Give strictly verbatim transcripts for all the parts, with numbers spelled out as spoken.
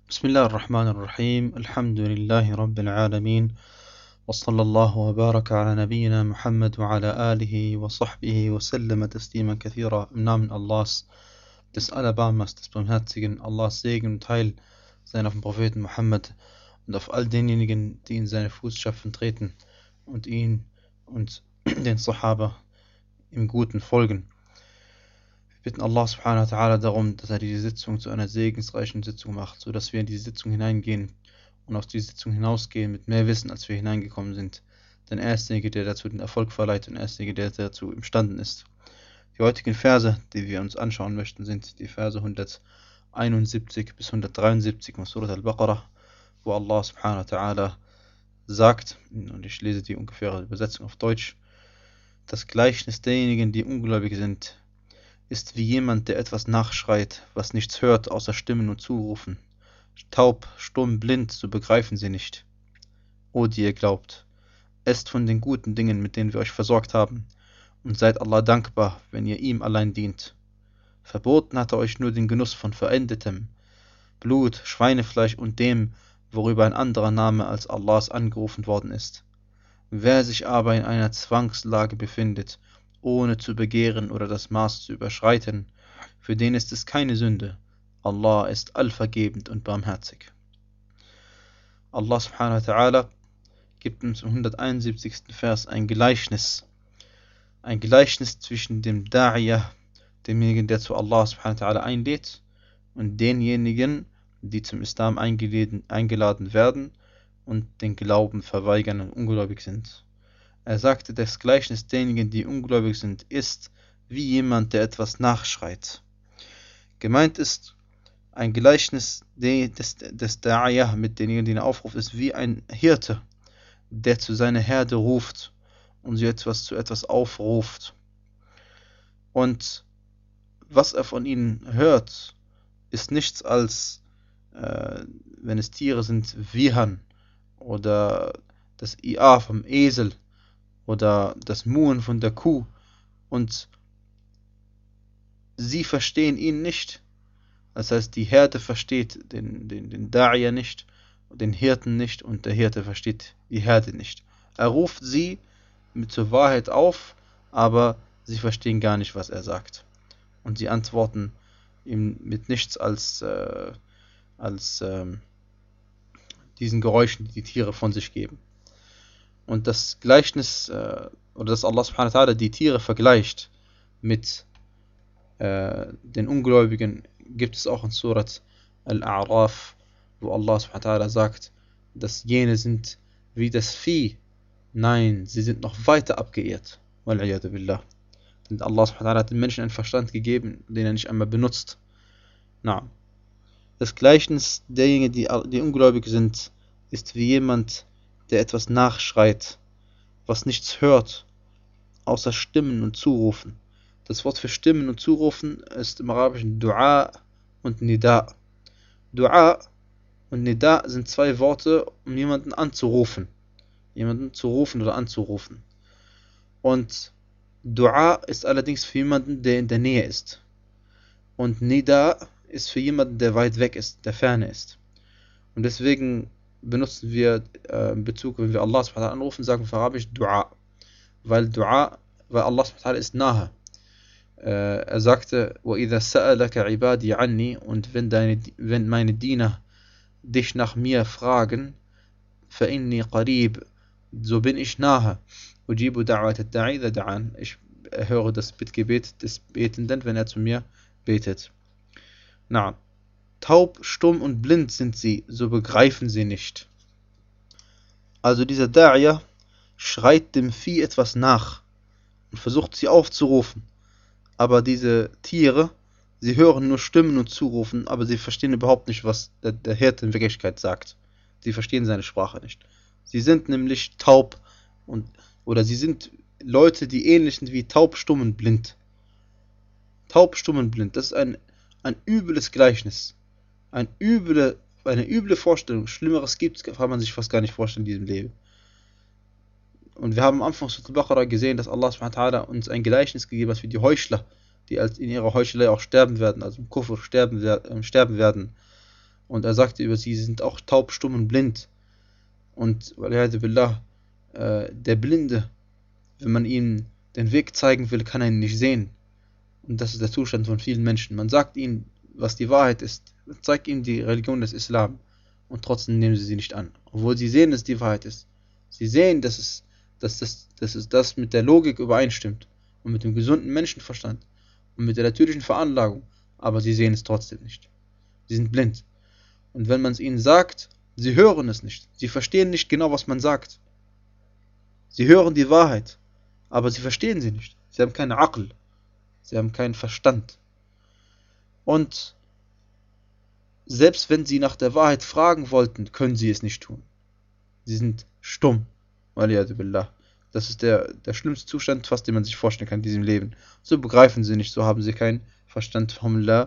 بسم الله الرحمن الرحيم الحمد لله رب العالمين وصلى الله وبارك على نبينا Muhammad وعلى آله وصحبه وسلم تسليما كثيرا. Im Namen Allahs, des Alabamas, des Barmherzigen, Allahs Segen und Heil seien auf den Propheten Muhammad und auf all denjenigen, die in seine Fußstapfen treten und ihn und den Sahaba im Guten folgen. Wir bitten Allah subhanahu wa ta'ala darum, dass er diese Sitzung zu einer segensreichen Sitzung macht, sodass wir in diese Sitzung hineingehen und aus dieser Sitzung hinausgehen mit mehr Wissen, als wir hineingekommen sind. Denn er ist derjenige, der dazu den Erfolg verleiht, und er ist derjenige, der dazu imstanden ist. Die heutigen Verse, die wir uns anschauen möchten, sind die Verse hunderteinundsiebzig bis hundertdreiundsiebzig aus Surat al-Baqarah, wo Allah subhanahu wa ta'ala sagt, und ich lese die ungefähre Übersetzung auf Deutsch: Das Gleichnis derjenigen, die ungläubig sind, ist wie jemand, der etwas nachschreit, was nichts hört, außer Stimmen und Zurufen. Taub, stumm, blind, so begreifen sie nicht. O die ihr glaubt, esst von den guten Dingen, mit denen wir euch versorgt haben, und seid Allah dankbar, wenn ihr ihm allein dient. Verboten hat er euch nur den Genuss von verendetem Blut, Schweinefleisch und dem, worüber ein anderer Name als Allahs angerufen worden ist. Wer sich aber in einer Zwangslage befindet, ohne zu begehren oder das Maß zu überschreiten, für den ist es keine Sünde. Allah ist allvergebend und barmherzig. Allah subhanahu wa ta'ala gibt uns im hunderteinundsiebzigsten Vers ein Gleichnis. Ein Gleichnis zwischen dem Da'iyah, demjenigen, der zu Allah subhanahu wa ta'ala einlädt, und denjenigen, die zum Islam eingeladen werden und den Glauben verweigern und ungläubig sind. Er sagte, das Gleichnis derjenigen, die ungläubig sind, ist wie jemand, der etwas nachschreit. Gemeint ist, ein Gleichnis des, des Da'iyah mit denjenigen, die ihn aufruft, ist wie ein Hirte, der zu seiner Herde ruft und sie etwas zu etwas aufruft. Und was er von ihnen hört, ist nichts als, äh, wenn es Tiere sind, Wiehern oder das I A vom Esel oder das Muhen von der Kuh, und sie verstehen ihn nicht. Das heißt, die Herde versteht den, den, den Da'iyah nicht, den Hirten nicht, und der Hirte versteht die Herde nicht. Er ruft sie mit zur Wahrheit auf, aber sie verstehen gar nicht, was er sagt. Und sie antworten ihm mit nichts als, äh, als äh, diesen Geräuschen, die die Tiere von sich geben. Und das Gleichnis, äh, oder dass Allah subhanahu wa ta'ala die Tiere vergleicht mit äh, den Ungläubigen, gibt es auch in Surat Al-A'raf, wo Allah subhanahu wa ta'ala sagt, dass jene sind wie das Vieh. Nein, sie sind noch weiter abgeehrt. Wal'iyadu billah. Denn Allah subhanahu wa ta'ala hat den Menschen einen Verstand gegeben, den er nicht einmal benutzt. Na. Das Gleichnis derjenigen, die, die ungläubig sind, ist wie jemand, der etwas nachschreit, was nichts hört, außer Stimmen und Zurufen. Das Wort für Stimmen und Zurufen ist im Arabischen Dua und Nida. Dua und Nida sind zwei Worte, um jemanden anzurufen. Jemanden zu rufen oder anzurufen. Und Dua ist allerdings für jemanden, der in der Nähe ist. Und Nida ist für jemanden, der weit weg ist, der ferne ist. Und deswegen benutzen wir äh, in Bezug, wenn wir Allah subhanahu wa ta'ala anrufen, sagen wir auf Arabisch Dua. Weil Dua, weil Allah subhanahu wa ta'ala ist nahe. Äh, er sagte, وَإِذَا سَأَلَكَ عِبَادِي عَنِّي, und wenn, deine, wenn meine Diener dich nach mir fragen, فَإِنِّي قَرِيب, so bin ich nahe. أُجِيبُ دَعْوَةَ الدَّاعِي إِذَا دَعَانِ, ich höre das Bittgebet des Betenden, wenn er zu mir betet. Na. Taub, stumm und blind sind sie, so begreifen sie nicht. Also dieser Da'iyah schreit dem Vieh etwas nach und versucht sie aufzurufen. Aber diese Tiere, sie hören nur Stimmen und Zurufen, aber sie verstehen überhaupt nicht, was der, der Hirte in Wirklichkeit sagt. Sie verstehen seine Sprache nicht. Sie sind nämlich taub, und, oder sie sind Leute, die ähnlich sind wie taub, stumm und blind. Taub, stumm und blind, das ist ein, ein übles Gleichnis. Ein üble, eine üble Vorstellung. Schlimmeres gibt es, kann man sich fast gar nicht vorstellen in diesem Leben. Und wir haben am Anfang Surat al-Baqarah gesehen, dass Allah subhanahu wa ta'ala uns ein Gleichnis gegeben hat für die Heuchler, die in ihrer Heuchelei auch sterben werden, also im Kufr sterben, äh, sterben werden. Und er sagte über sie, sie sind auch taub, stumm und blind. Und billah, äh, der Blinde, wenn man ihm den Weg zeigen will, kann er ihn nicht sehen. Und das ist der Zustand von vielen Menschen. Man sagt ihnen, was die Wahrheit ist, zeigt ihnen die Religion des Islam und trotzdem nehmen sie sie nicht an. Obwohl sie sehen, dass die Wahrheit ist. Sie sehen, dass es, dass das, dass es das mit der Logik übereinstimmt und mit dem gesunden Menschenverstand und mit der natürlichen Veranlagung, aber sie sehen es trotzdem nicht. Sie sind blind. Und wenn man es ihnen sagt, sie hören es nicht. Sie verstehen nicht genau, was man sagt. Sie hören die Wahrheit, aber sie verstehen sie nicht. Sie haben keine Aql. Sie haben keinen Verstand. Und selbst wenn sie nach der Wahrheit fragen wollten, können sie es nicht tun. Sie sind stumm. Das ist der, der schlimmste Zustand, fast den man sich vorstellen kann in diesem Leben. So begreifen sie nicht, so haben sie keinen Verstand.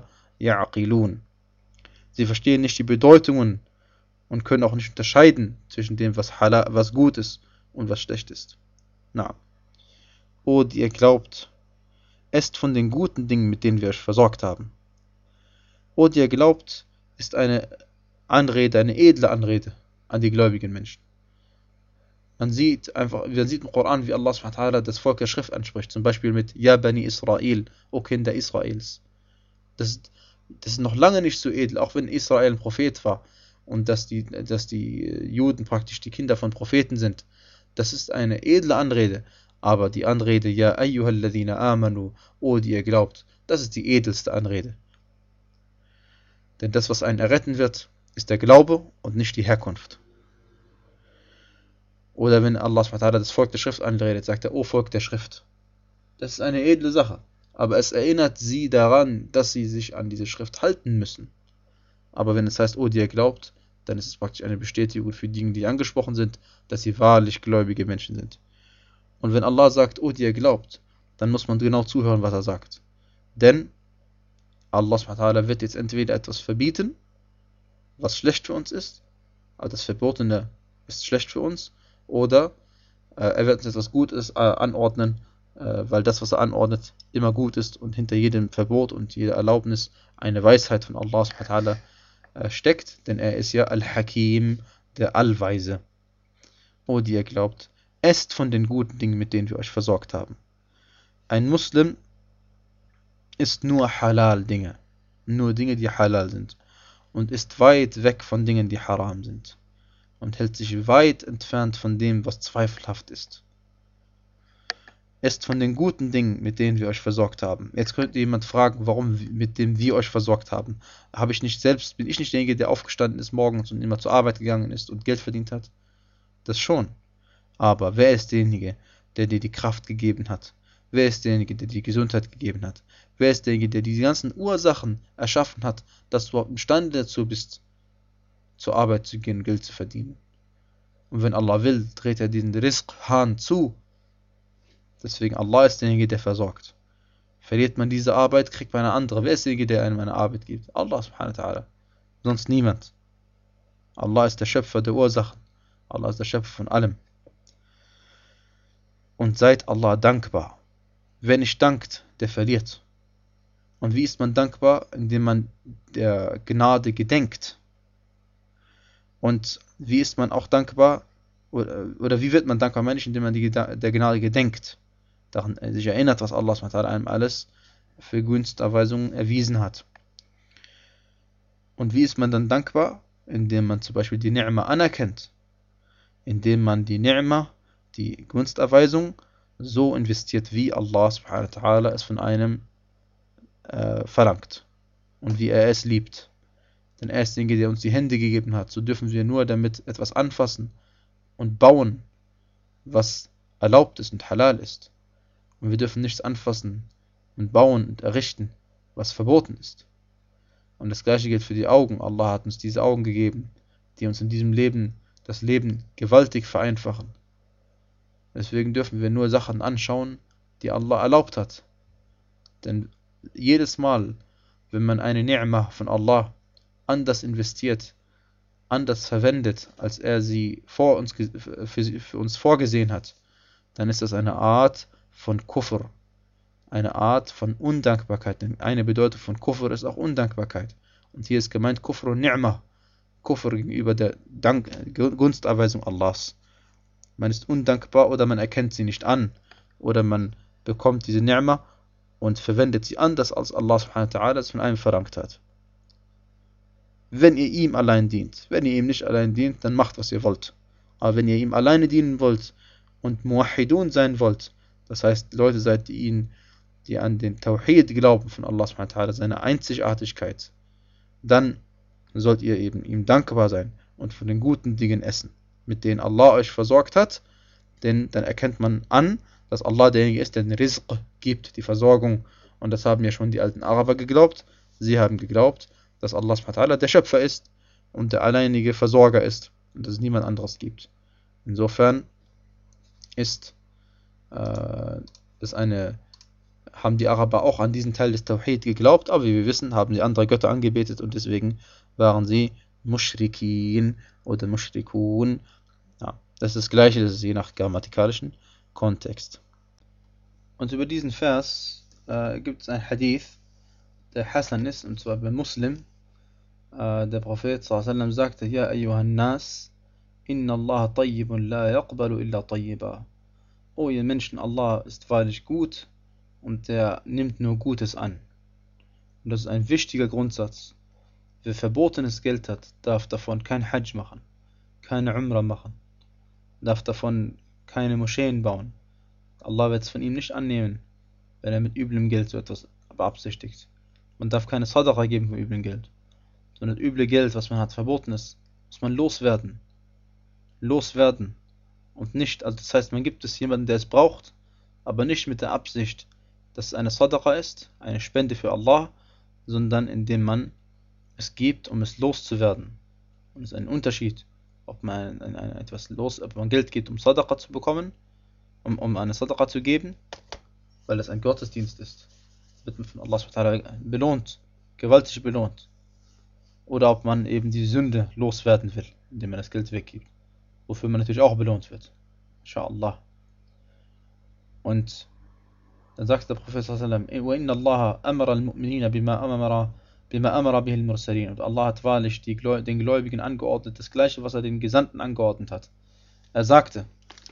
Sie verstehen nicht die Bedeutungen und können auch nicht unterscheiden zwischen dem, was, halal, was gut ist und was schlecht ist. Na. O, die ihr glaubt, esst von den guten Dingen, mit denen wir euch versorgt haben. O, die ihr glaubt, ist eine Anrede, eine edle Anrede an die gläubigen Menschen. Man sieht einfach, man sieht im Koran, wie Allah subhanahu wa ta'ala das Volk der Schrift anspricht. Zum Beispiel mit Ja Bani Israel, O Kinder Israels. Das ist, das ist noch lange nicht so edel, auch wenn Israel ein Prophet war und dass die, dass die Juden praktisch die Kinder von Propheten sind. Das ist eine edle Anrede. Aber die Anrede, Ja ayyuhalladhina amanu, O die ihr glaubt, das ist die edelste Anrede. Denn das, was einen erretten wird, ist der Glaube und nicht die Herkunft. Oder wenn Allah subhanahu wa ta'ala das Volk der Schrift anredet, sagt er, O Volk der Schrift. Das ist eine edle Sache. Aber es erinnert sie daran, dass sie sich an diese Schrift halten müssen. Aber wenn es heißt, O die ihr glaubt, dann ist es praktisch eine Bestätigung für diejenigen, die angesprochen sind, dass sie wahrlich gläubige Menschen sind. Und wenn Allah sagt, O die ihr glaubt, dann muss man genau zuhören, was er sagt. Denn Allah subhanahu wa ta'ala wird jetzt entweder etwas verbieten, was schlecht für uns ist, also das Verbotene ist schlecht für uns, oder äh, er wird uns etwas Gutes äh, anordnen, äh, weil das, was er anordnet, immer gut ist und hinter jedem Verbot und jeder Erlaubnis eine Weisheit von Allah subhanahu wa ta'ala äh, steckt, denn er ist ja Al-Hakim, der Allweise. O die ihr glaubt, esst von den guten Dingen, mit denen wir euch versorgt haben. Ein Muslim isst nur Halal-Dinge, nur Dinge, die halal sind, und ist weit weg von Dingen, die haram sind, und hält sich weit entfernt von dem, was zweifelhaft ist. Esst von den guten Dingen, mit denen wir euch versorgt haben. Jetzt könnte jemand fragen, warum mit dem wir euch versorgt haben. Habe ich nicht selbst, bin ich nicht derjenige, der aufgestanden ist morgens und immer zur Arbeit gegangen ist und Geld verdient hat? Das schon. Aber wer ist derjenige, der dir die Kraft gegeben hat? Wer ist derjenige, der dir die Gesundheit gegeben hat? Wer ist derjenige, der die ganzen Ursachen erschaffen hat, dass du überhaupt imstande dazu bist, zur Arbeit zu gehen, Geld zu verdienen? Und wenn Allah will, dreht er diesen Rizq-Hahn zu. Deswegen, Allah ist derjenige, der versorgt. Verliert man diese Arbeit, kriegt man eine andere. Wer ist derjenige, der einem eine Arbeit gibt? Allah subhanahu wa ta'ala. Sonst niemand. Allah ist der Schöpfer der Ursachen. Allah ist der Schöpfer von allem. Und seid Allah dankbar. Wer nicht dankt, der verliert. Und wie ist man dankbar? Indem man der Gnade gedenkt. Und wie ist man auch dankbar? Oder, oder wie wird man dankbar, meine ich, indem man die, der Gnade gedenkt? Daran sich erinnert, was Allah subhanahu wa ta'ala einem alles für Gunsterweisungen erwiesen hat. Und wie ist man dann dankbar? Indem man zum Beispiel die Ni'ma anerkennt. Indem man die Ni'ma, die Gunsterweisung, so investiert, wie Allah subhanahu wa ta'ala es von einem äh, verlangt. Und wie er es liebt. Denn er ist derjenige, der uns die Hände gegeben hat. So dürfen wir nur damit etwas anfassen und bauen, was erlaubt ist und halal ist. Und wir dürfen nichts anfassen und bauen und errichten, was verboten ist. Und das gleiche gilt für die Augen. Allah hat uns diese Augen gegeben, die uns in diesem Leben das Leben gewaltig vereinfachen. Deswegen dürfen wir nur Sachen anschauen, die Allah erlaubt hat. Denn jedes Mal, wenn man eine Ni'ma von Allah anders investiert, anders verwendet, als er sie vor uns, für, für uns vorgesehen hat, dann ist das eine Art von Kufr, eine Art von Undankbarkeit. Denn eine Bedeutung von Kufr ist auch Undankbarkeit. Und hier ist gemeint Kufr und Ni'ma, Kufr gegenüber der Dank, Gunsterweisung Allahs. Man ist undankbar oder man erkennt sie nicht an. Oder man bekommt diese Ni'ma und verwendet sie anders, als Allah subhanahu wa ta'ala es von einem verlangt hat. Wenn ihr ihm allein dient. Wenn ihr ihm nicht allein dient, dann macht, was ihr wollt. Aber wenn ihr ihm alleine dienen wollt und Muwahhidun sein wollt, das heißt, Leute seid, die ihn, die an den Tawhid glauben von Allah subhanahu wa ta'ala, seine Einzigartigkeit, dann sollt ihr eben ihm dankbar sein und von den guten Dingen essen, mit denen Allah euch versorgt hat, denn dann erkennt man an, dass Allah derjenige ist, der den Rizq gibt, die Versorgung, und das haben ja schon die alten Araber geglaubt. Sie haben geglaubt, dass Allah subhanahu wa ta'ala der Schöpfer ist und der alleinige Versorger ist und dass es niemand anderes gibt. Insofern ist äh, das eine, haben die Araber auch an diesen Teil des Tawhid geglaubt, aber wie wir wissen, haben sie andere Götter angebetet und deswegen waren sie Mushrikin oder Mushrikun. Ja, das ist das Gleiche, das ist je nach grammatikalischen Kontext. Und über diesen Vers äh, gibt es ein Hadith, der Hasan ist, und zwar bei Muslim. Äh, der Prophet sallallahu alaihi wasallam sagte: Ja, ayyuhan nas, inna Allah tayyibun la yaqbalu illa tayyiba. O ihr Menschen, Allah ist wahrlich gut und er nimmt nur Gutes an. Und das ist ein wichtiger Grundsatz. Wer verbotenes Geld hat, darf davon kein Hajj machen, keine Umrah machen, darf davon keine Moscheen bauen. Allah wird es von ihm nicht annehmen, wenn er mit üblem Geld so etwas beabsichtigt. Man darf keine Sadaqa geben von üblem Geld, sondern das üble Geld, was man hat, verboten ist, muss man loswerden. Loswerden. Und nicht, also das heißt, man gibt es jemandem, der es braucht, aber nicht mit der Absicht, dass es eine Sadaqa ist, eine Spende für Allah, sondern indem man es gibt, um es loszuwerden. Und es ist ein Unterschied, ob man ein, ein, etwas los, ob man Geld gibt, um Sadaqa zu bekommen, um, um eine Sadaqa zu geben, weil es ein Gottesdienst ist, wird man von Allah subhanahu wa ta'ala belohnt, gewaltig belohnt. Oder ob man eben die Sünde loswerden will, indem man das Geld weggibt, wofür man natürlich auch belohnt wird. Inshallah. Und dann sagt der Prophet sallallahu alaihi wasallam: Wa inna Allah amara al-mu'minina bima amara bima amara bihi al-mursalin. Und Allah hat wahrlich die, den Gläubigen angeordnet, das gleiche, was er den Gesandten angeordnet hat. Er sagte: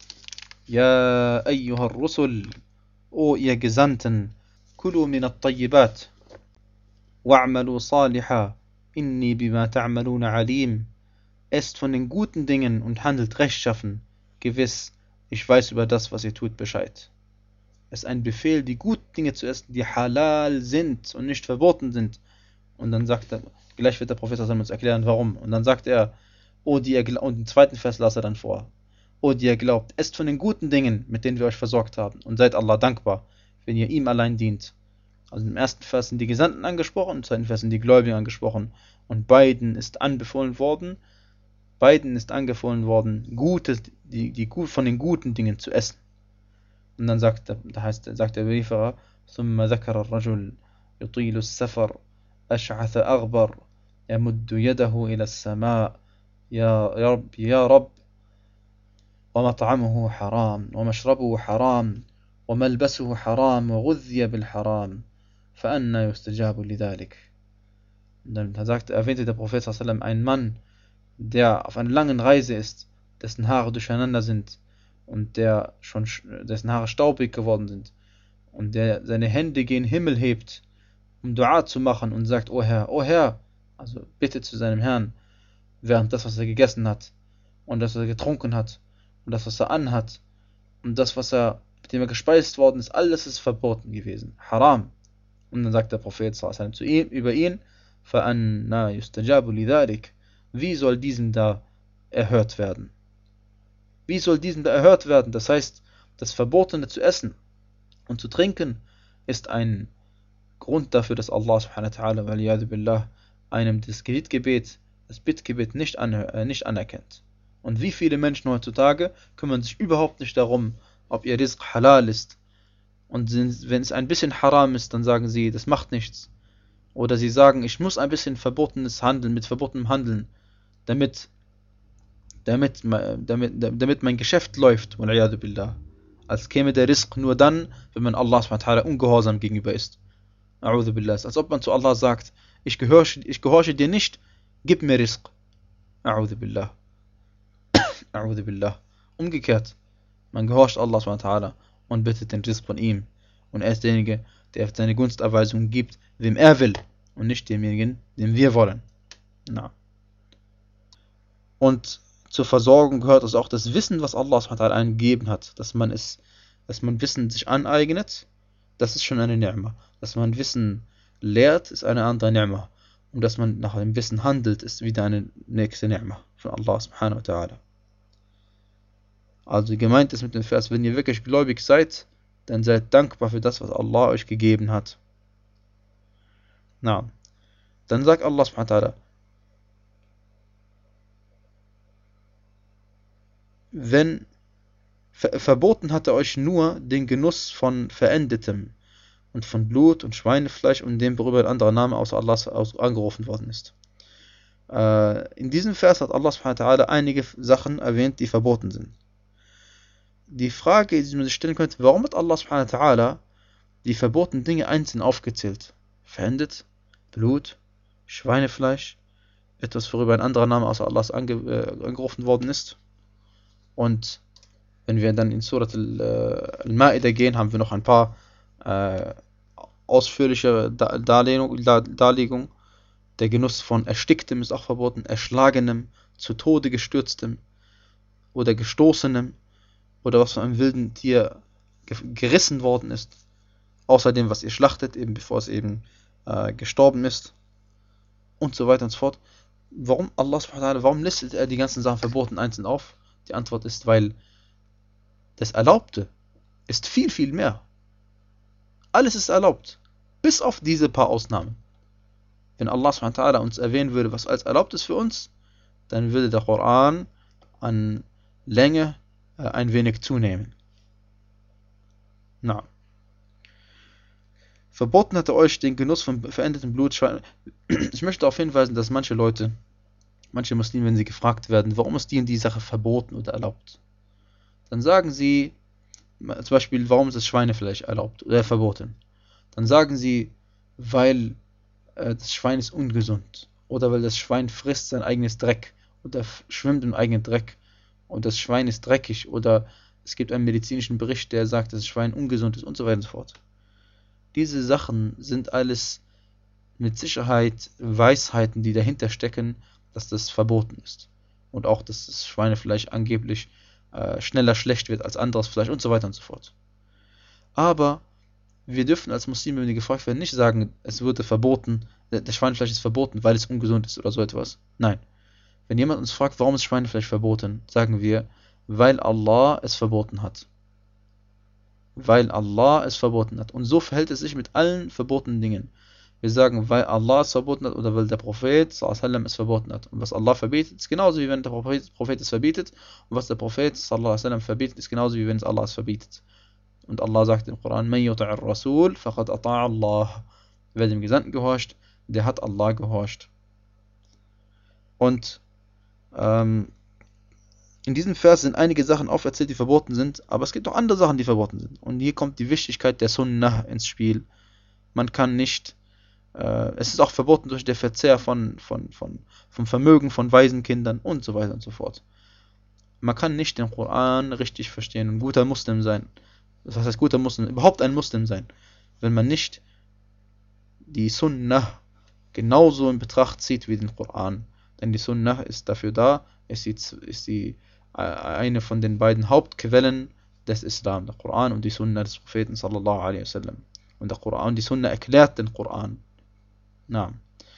Ja ayyuha ar-rusul, o ihr Gesandten, kulu min at-tayyibat wa'malu salihan inni bima ta'maluna alim. Esst von den guten Dingen und handelt rechtschaffen. Gewiss, ich weiß über das, was ihr tut, Bescheid. Es ist ein Befehl, die guten Dinge zu essen, die halal sind und nicht verboten sind. Und dann sagt er, gleich wird der Prophet uns erklären, warum. Und dann sagt er, O die ihr glaubt, und den zweiten Vers las er dann vor. O die ihr glaubt, esst von den guten Dingen, mit denen wir euch versorgt haben, und seid Allah dankbar, wenn ihr ihm allein dient. Also im ersten Vers sind die Gesandten angesprochen, im zweiten Vers sind die Gläubigen angesprochen. Und beiden ist anbefohlen worden, beiden ist angefohlen worden, Gutes, die, die gut von den guten Dingen zu essen. Und dann sagt, da heißt, sagt der Belieferer: ثم ذكر الرجل يطيل السفر أشعث أغبر يمد يده إلى السماء يا رب يا رب ومطعمه حرام ومشربه حرام وملبسه حرام وغذي بالحرام فأنى يستجاب لذلك. Und dann sagt, erwähnte der Prophet sallallahu alaihi wasallam einen Mann, der auf einer langen Reise ist, dessen Haare durcheinander sind und der schon, dessen Haare staubig geworden sind und der seine Hände gen Himmel hebt, um Dua zu machen und sagt: O Herr, O Herr, also bittet zu seinem Herrn, während das, was er gegessen hat und das, was er getrunken hat und das, was er anhat und das, was er, mit dem er gespeist worden ist, alles ist verboten gewesen, haram. Und dann sagt der Prophet sallallahu alaihi wasallam zu ihm, über ihn: فَأَنَّا يُسْتَجَابُ لِذَلِكَ. Wie soll diesen da erhört werden? Wie soll diesen da erhört werden? Das heißt, das Verbotene zu essen und zu trinken ist ein Grund dafür, dass Allah subhanahu wa ta'ala waliyadu billah einem das Gebet, das Bittgebet nicht, äh, nicht anerkennt. Und wie viele Menschen heutzutage kümmern sich überhaupt nicht darum, ob ihr Rizq halal ist. Und wenn es ein bisschen haram ist, dann sagen sie, das macht nichts. Oder sie sagen, ich muss ein bisschen verbotenes Handeln, mit verbotenem Handeln, damit, damit, damit, damit mein Geschäft läuft, waliyadu billah. Als käme der Rizq nur dann, wenn man Allah subhanahu wa ta'ala ungehorsam gegenüber ist. A'udhu billah. Als ob man zu Allah sagt: Ich gehorche, ich gehorche dir nicht, gib mir Rizq. A'udhu billah. A'udhu billah. Umgekehrt, man gehorcht Allah subhanahu wa ta'ala und bittet den Rizq von ihm. Und er ist derjenige, der seine Gunsterweisung gibt, wem er will und nicht demjenigen, den wir wollen. Na. Und zur Versorgung gehört also auch das Wissen, was Allah subhanahu wa ta'ala einem gegeben hat, dass man es, dass man Wissen sich aneignet, das ist schon eine Ni'ma. Dass man Wissen lehrt, ist eine andere Ni'ma. Und dass man nach dem Wissen handelt, ist wieder eine nächste Ni'ma von Allah subhanahu wa ta'ala. Also gemeint ist mit dem Vers, wenn ihr wirklich gläubig seid, dann seid dankbar für das, was Allah euch gegeben hat. Na, dann sagt Allah subhanahu wa ta'ala, wenn ver verboten hat er euch nur den Genuss von Verendetem und von Blut und Schweinefleisch und dem, worüber ein anderer Name außer Allah angerufen worden ist. Äh, in diesem Vers hat Allah subhanahu wa ta'ala einige Sachen erwähnt, die verboten sind. Die Frage, die man sich stellen könnte, warum hat Allah subhanahu wa ta'ala die verbotenen Dinge einzeln aufgezählt? Verendet, Blut, Schweinefleisch, etwas, worüber ein anderer Name außer Allah ange äh, angerufen worden ist. Und wenn wir dann in Surat al-Ma'idah gehen, haben wir noch ein paar äh, ausführliche Darlegungen. Darlegung. Der Genuss von Ersticktem ist auch verboten, Erschlagenem, zu Tode gestürztem oder Gestoßenem oder was von einem wilden Tier gerissen worden ist. Außerdem, was ihr schlachtet, eben bevor es eben äh, gestorben ist. Und so weiter und so fort. Warum Allah subhanahu wa ta'ala, warum listet er die ganzen Sachen verboten einzeln auf? Die Antwort ist, weil das Erlaubte ist viel, viel mehr. Alles ist erlaubt, bis auf diese paar Ausnahmen. Wenn Allah subhanahu wa ta'ala uns erwähnen würde, was als erlaubt ist für uns, dann würde der Koran an Länge äh, ein wenig zunehmen. Na. Verboten hat er euch den Genuss von verendetem Blut. Ich möchte darauf hinweisen, dass manche Leute, manche Muslime, wenn sie gefragt werden, warum ist die und die Sache verboten oder erlaubt, dann sagen sie, zum Beispiel, warum ist das Schweinefleisch erlaubt oder verboten? Dann sagen sie, weil äh, das Schwein ist ungesund oder weil das Schwein frisst sein eigenes Dreck oder schwimmt im eigenen Dreck und das Schwein ist dreckig oder es gibt einen medizinischen Bericht, der sagt, dass das Schwein ungesund ist und so weiter und so fort. Diese Sachen sind alles mit Sicherheit Weisheiten, die dahinter stecken, dass das verboten ist. Und auch, dass das Schweinefleisch angeblich äh, schneller schlecht wird als anderes Fleisch und so weiter und so fort. Aber wir dürfen als Muslime, wenn die gefragt werden, nicht sagen, es wurde verboten, das Schweinefleisch ist verboten, weil es ungesund ist oder so etwas. Nein. Wenn jemand uns fragt, warum ist Schweinefleisch verboten, sagen wir, weil Allah es verboten hat. Weil Allah es verboten hat. Und so verhält es sich mit allen verbotenen Dingen. Wir sagen, weil Allah es verboten hat oder weil der Prophet sallallahu alaihi wasallam es verboten hat. Und was Allah verbietet, ist genauso wie wenn der Prophet, Prophet es verbietet. Und was der Prophet sallallahu alaihi wasallam verbietet, ist genauso wie wenn es Allah es verbietet. Und Allah sagt im Koran, Man yuti'ir Rasul, faqad ata'a Allah. Wer dem Gesandten gehorcht, der hat Allah gehorcht. Und ähm, in diesem Vers sind einige Sachen auferzählt, die verboten sind, aber es gibt auch andere Sachen, die verboten sind. Und hier kommt die Wichtigkeit der Sunnah ins Spiel. Man kann nicht, äh, es ist auch verboten durch den Verzehr von, von, von, vom Vermögen von Waisenkindern und so weiter und so fort. Man kann nicht den Koran richtig verstehen und guter Muslim sein. Das heißt, guter Muslim, überhaupt ein Muslim sein, wenn man nicht die Sunnah genauso in Betracht zieht wie den Koran. Denn die Sunnah ist dafür da, ist die, ist die eine von den beiden Hauptquellen des Islam, der Koran und die Sunnah des Propheten sallallahu alaihi wasallam. Und der Koran, die Sunnah erklärt den Koran. Na.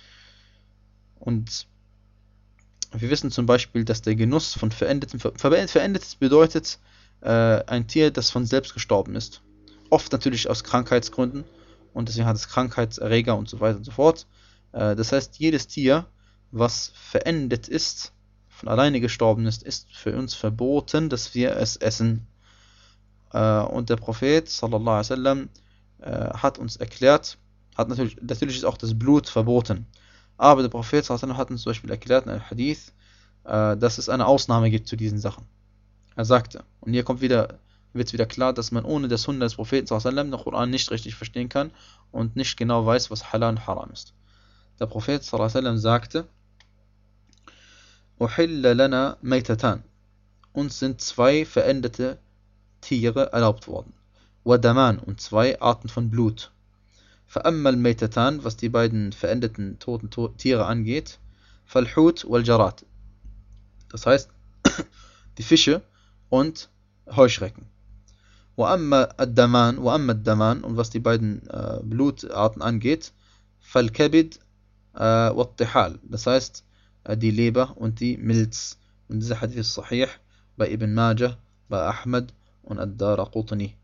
Und wir wissen zum Beispiel, dass der Genuss von Verendetem, Verendetes bedeutet äh, ein Tier, das von selbst gestorben ist. Oft natürlich aus Krankheitsgründen und deswegen hat es Krankheitserreger und so weiter und so fort. Äh, das heißt, jedes Tier, was verendet ist, von alleine gestorben ist, ist für uns verboten, dass wir es essen. Äh, und der Prophet sallallahu alaihi wasallam äh, hat uns erklärt, hat natürlich, natürlich ist auch das Blut verboten. Aber der Prophet sallallahu alaihi wasallam hat uns zum Beispiel erklärt in einem Hadith, äh, dass es eine Ausnahme gibt zu diesen Sachen. Er sagte, und hier kommt wieder, wird es wieder klar, dass man ohne das Sunna des Propheten sallallahu alaihi wasallam den Koran nicht richtig verstehen kann und nicht genau weiß, was Halal und Haram ist. Der Prophet sallallahu alaihi wasallam sagte, أحل لنا ميتتان. Uns sind zwei verendete Tiere erlaubt worden. Wadaman und zwei Arten von Blut. فأما الميتتان, was die beiden verendeten toten Tiere angeht, فالحوت والجراد. Das heißt, die Fische und Heuschrecken. وأما الدمان, وأما الدمان, und was die beiden äh, Blutarten angeht, فالكبد äh, والطحال. Das heißt, äh, die Leber und die Milz. Und dieser Hadith ist sahih bei Ibn Majah, bei Ahmad und Ad-Daraqutni.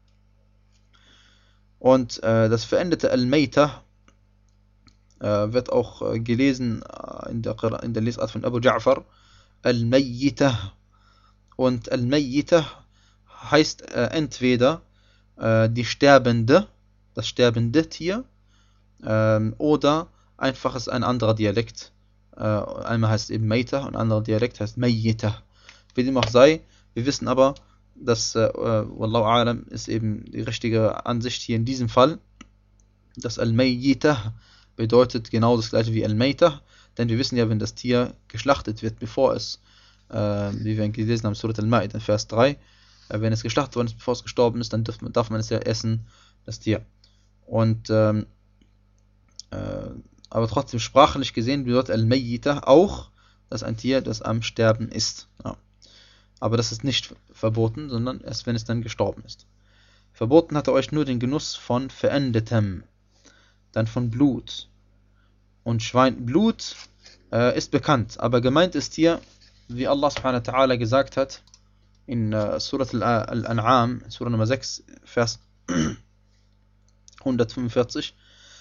Und äh, das verendete Al-Maytah äh, wird auch äh, gelesen äh, in, der, in der Lesart von Abu Ja'far, Al-Mayyitah. Und Al-Mayyitah heißt äh, entweder äh, die sterbende, das sterbende Tier, äh, oder einfach ist ein anderer Dialekt. Äh, einmal heißt eben Maytah und ein anderer Dialekt heißt Mayyitah. Wie dem auch sei, wir wissen aber, dass, äh, Wallahu a'lam, ist eben die richtige Ansicht hier in diesem Fall, dass Al-Mayyitah bedeutet genau das gleiche wie Al-Maytah, denn wir wissen ja, wenn das Tier geschlachtet wird, bevor es, äh, wie wir gelesen haben, Surat Al-Ma'idah, Vers drei, äh, wenn es geschlachtet worden ist, bevor es gestorben ist, dann darf man, darf man es ja essen, das Tier. Und, ähm, äh, aber trotzdem sprachlich gesehen bedeutet Al-Mayyitah auch, dass ein Tier, das am Sterben ist. Ja. Aber das ist nicht verboten, sondern erst wenn es dann gestorben ist. Verboten hat er euch nur den Genuss von Verendetem, dann von Blut. Und Schwein, Blut äh, ist bekannt, aber gemeint ist hier, wie Allah subhanahu wa ta'ala gesagt hat, in äh, Surat Al-An'am, Surah Nummer sechs, Vers hundertfünfundvierzig,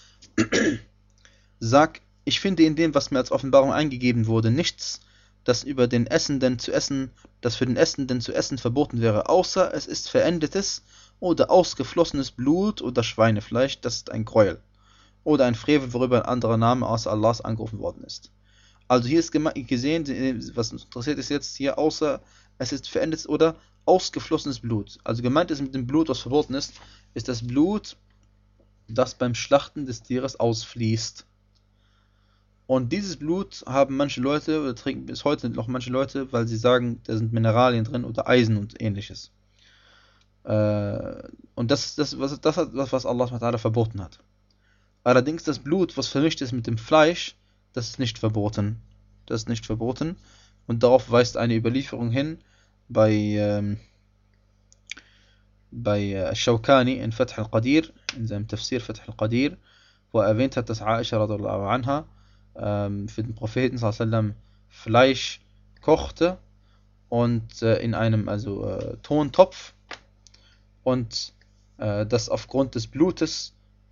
sag, ich finde in dem, was mir als Offenbarung eingegeben wurde, nichts, das über den Essenden zu essen, das für den Essenden zu essen verboten wäre, außer es ist verendetes oder ausgeflossenes Blut oder Schweinefleisch, das ist ein Gräuel. Oder ein Frevel, worüber ein anderer Name außer Allahs angerufen worden ist. Also hier ist gesehen, was uns interessiert ist jetzt hier, außer es ist verendetes oder ausgeflossenes Blut. Also gemeint ist mit dem Blut, was verboten ist, ist das Blut, das beim Schlachten des Tieres ausfließt. Und dieses Blut haben manche Leute, oder trinken bis heute noch manche Leute, weil sie sagen, da sind Mineralien drin oder Eisen und ähnliches. Äh, und das ist das, was, das, was Allah verboten hat. Allerdings das Blut, was vermischt ist mit dem Fleisch, das ist nicht verboten. Das ist nicht verboten. Und darauf weist eine Überlieferung hin bei, ähm, bei äh, Shawkani in Fath al-Qadir, in seinem Tafsir Fath al-Qadir, wo er erwähnt hat, dass Aisha radhiallahu anha ähm, für den Propheten sallallahu alaihi wasallam Fleisch kochte und äh, in einem also äh, Tontopf und äh, das aufgrund des Blutes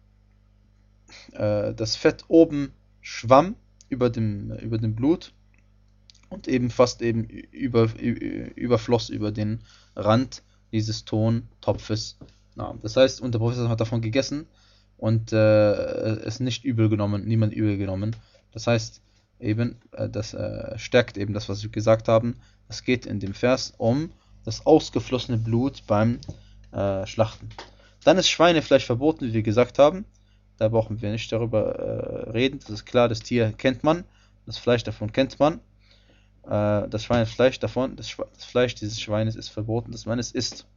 äh, das Fett oben schwamm über dem, über dem Blut und eben fast eben über, überfloss über den Rand dieses Tontopfes. Na, das heißt, und der Prophet hat davon gegessen und äh, es nicht übel genommen, niemand übel genommen. Das heißt eben, äh, das äh, stärkt eben das, was wir gesagt haben. Es geht in dem Vers um das ausgeflossene Blut beim äh, Schlachten. Dann ist Schweinefleisch verboten, wie wir gesagt haben. Da brauchen wir nicht darüber äh, reden. Das ist klar, das Tier kennt man, das Fleisch davon kennt man. Äh, das Schweinefleisch davon, das, Schwe das Fleisch dieses Schweines ist verboten, dass man es isst.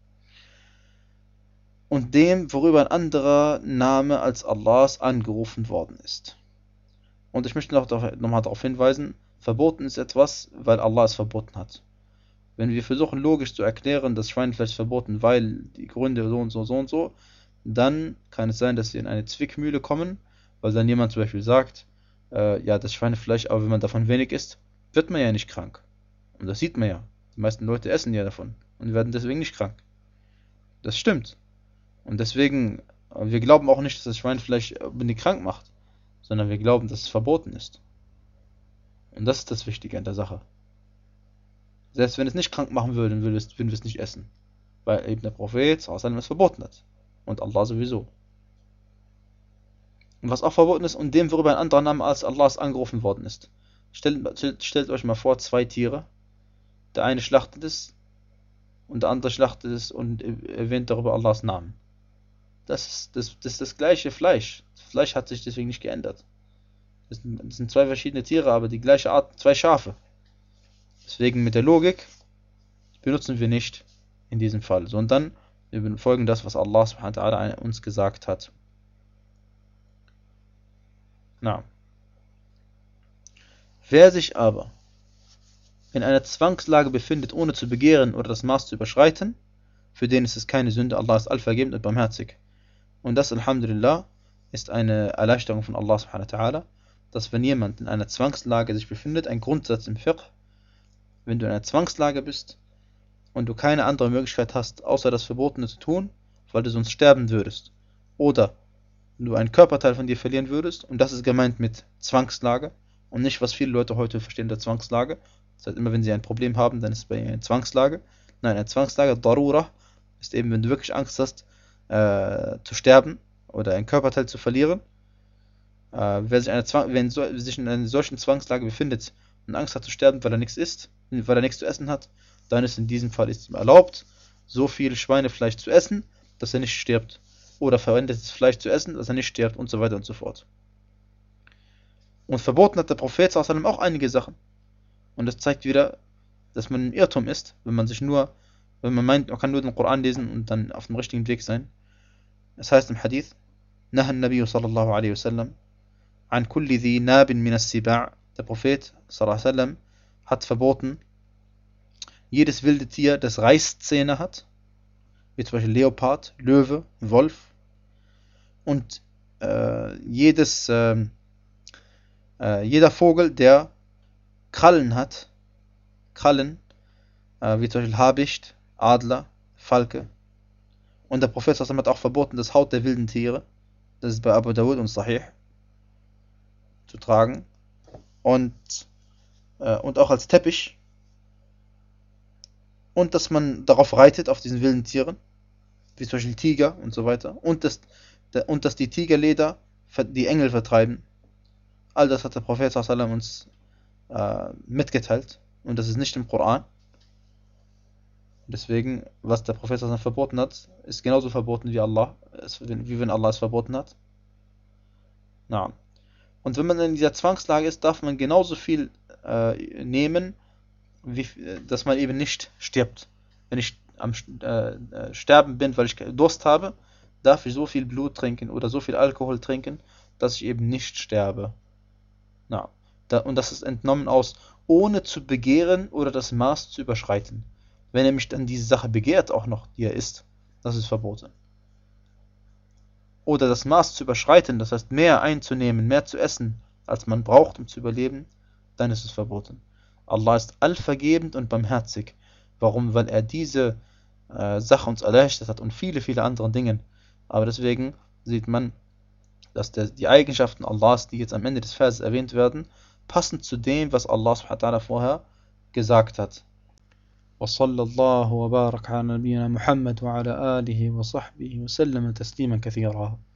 Und dem, worüber ein anderer Name als Allahs angerufen worden ist. Und ich möchte noch darauf, nochmal darauf hinweisen, verboten ist etwas, weil Allah es verboten hat. Wenn wir versuchen logisch zu erklären, dass Schweinefleisch verboten, weil die Gründe so und so, so und so, dann kann es sein, dass wir in eine Zwickmühle kommen, weil dann jemand zum Beispiel sagt, äh, ja, das Schweinefleisch, aber wenn man davon wenig isst, wird man ja nicht krank. Und das sieht man ja. Die meisten Leute essen ja davon und werden deswegen nicht krank. Das stimmt. Und deswegen, wir glauben auch nicht, dass das Schweinefleisch unbedingt krank macht, sondern wir glauben, dass es verboten ist. Und das ist das Wichtige an der Sache. Selbst wenn es nicht krank machen würde, würden wir es, würden wir es nicht essen. Weil eben der Prophet es verboten hat. Und Allah sowieso. Und was auch verboten ist, und dem, worüber ein anderer Name als Allah angerufen worden ist. Stellt, stellt, stellt euch mal vor, zwei Tiere. Der eine schlachtet es und der andere schlachtet es und erwähnt darüber Allahs Namen. Das ist das, das, ist das gleiche Fleisch. Das Fleisch hat sich deswegen nicht geändert. Das sind, das sind zwei verschiedene Tiere, aber die gleiche Art, zwei Schafe. Deswegen mit der Logik benutzen wir nicht in diesem Fall, sondern wir befolgen das, was Allah subhanahu wa ta'ala uns gesagt hat. Na. Wer sich aber in einer Zwangslage befindet, ohne zu begehren oder das Maß zu überschreiten, für den ist es keine Sünde. Allah ist allvergebend und barmherzig. Und das, Alhamdulillah, ist eine Erleichterung von Allah subhanahu wa ta'ala, dass wenn jemand in einer Zwangslage sich befindet, ein Grundsatz im Fiqh, wenn du in einer Zwangslage bist und du keine andere Möglichkeit hast, außer das Verbotene zu tun, weil du sonst sterben würdest, oder du einen Körperteil von dir verlieren würdest, und das ist gemeint mit Zwangslage und nicht, was viele Leute heute verstehen unter Zwangslage. Das heißt, immer wenn sie ein Problem haben, dann ist es bei ihnen eine Zwangslage. Nein, eine Zwangslage, Darura, ist eben, wenn du wirklich Angst hast, äh, zu sterben oder einen Körperteil zu verlieren. Äh, wer sich, eine Zwang, wenn so, sich in einer solchen Zwangslage befindet und Angst hat zu sterben, weil er nichts isst, weil er nichts zu essen hat, dann ist in diesem Fall ist ihm erlaubt, so viel Schweinefleisch zu essen, dass er nicht stirbt. Oder verwendetes Fleisch zu essen, dass er nicht stirbt und so weiter und so fort. Und verboten hat der Prophet sallallahu alaihi wasallam auch einige Sachen. Und das zeigt wieder, dass man im Irrtum ist, wenn man sich nur, wenn man meint, man kann nur den Koran lesen und dann auf dem richtigen Weg sein. Es heißt im Hadith, Naha an-Nabiy sallallahu alaihi wasallam an kulli dhi nabin min as-siba'. Der Prophet sallallahu alaihi wasallam hat verboten, jedes wilde Tier, das Reißzähne hat, wie zum Beispiel Leopard, Löwe, Wolf, und äh, jedes, äh, äh, jeder Vogel, der Krallen hat, Krallen, äh, wie zum Beispiel Habicht, Adler, Falke. Und der Prophet hat auch verboten, das Haut der wilden Tiere, das ist bei Abu Dawud und Sahih, zu tragen. Und, äh, und auch als Teppich. Und dass man darauf reitet, auf diesen wilden Tieren, wie zum Beispiel Tiger und so weiter. Und dass, und dass die Tigerleder die Engel vertreiben. All das hat der Prophet sallallahu uns äh, mitgeteilt. Und das ist nicht im Koran. Deswegen, was der Prophet sallallahu verboten hat, ist genauso verboten wie Allah, wie wenn Allah es verboten hat. Na. Und wenn man in dieser Zwangslage ist, darf man genauso viel äh, nehmen, wie, dass man eben nicht stirbt. Wenn ich am äh, äh, Sterben bin, weil ich Durst habe, darf ich so viel Blut trinken oder so viel Alkohol trinken, dass ich eben nicht sterbe. Na, da, und das ist entnommen aus, ohne zu begehren oder das Maß zu überschreiten. Wenn er mich dann diese Sache begehrt, auch noch, die er isst, das ist verboten. Oder das Maß zu überschreiten, das heißt mehr einzunehmen, mehr zu essen, als man braucht, um zu überleben, dann ist es verboten. Allah ist allvergebend und barmherzig. Warum? Weil er diese äh, Sache uns erleichtert hat und viele, viele andere Dinge. Aber deswegen sieht man, dass der, die Eigenschaften Allahs, die jetzt am Ende des Verses erwähnt werden, passen zu dem, was Allah subhanahu wa ta'ala vorher gesagt hat. وصلى الله وبارك على نبينا محمد وعلى آله وصحبه وسلم تسليما كثيرا.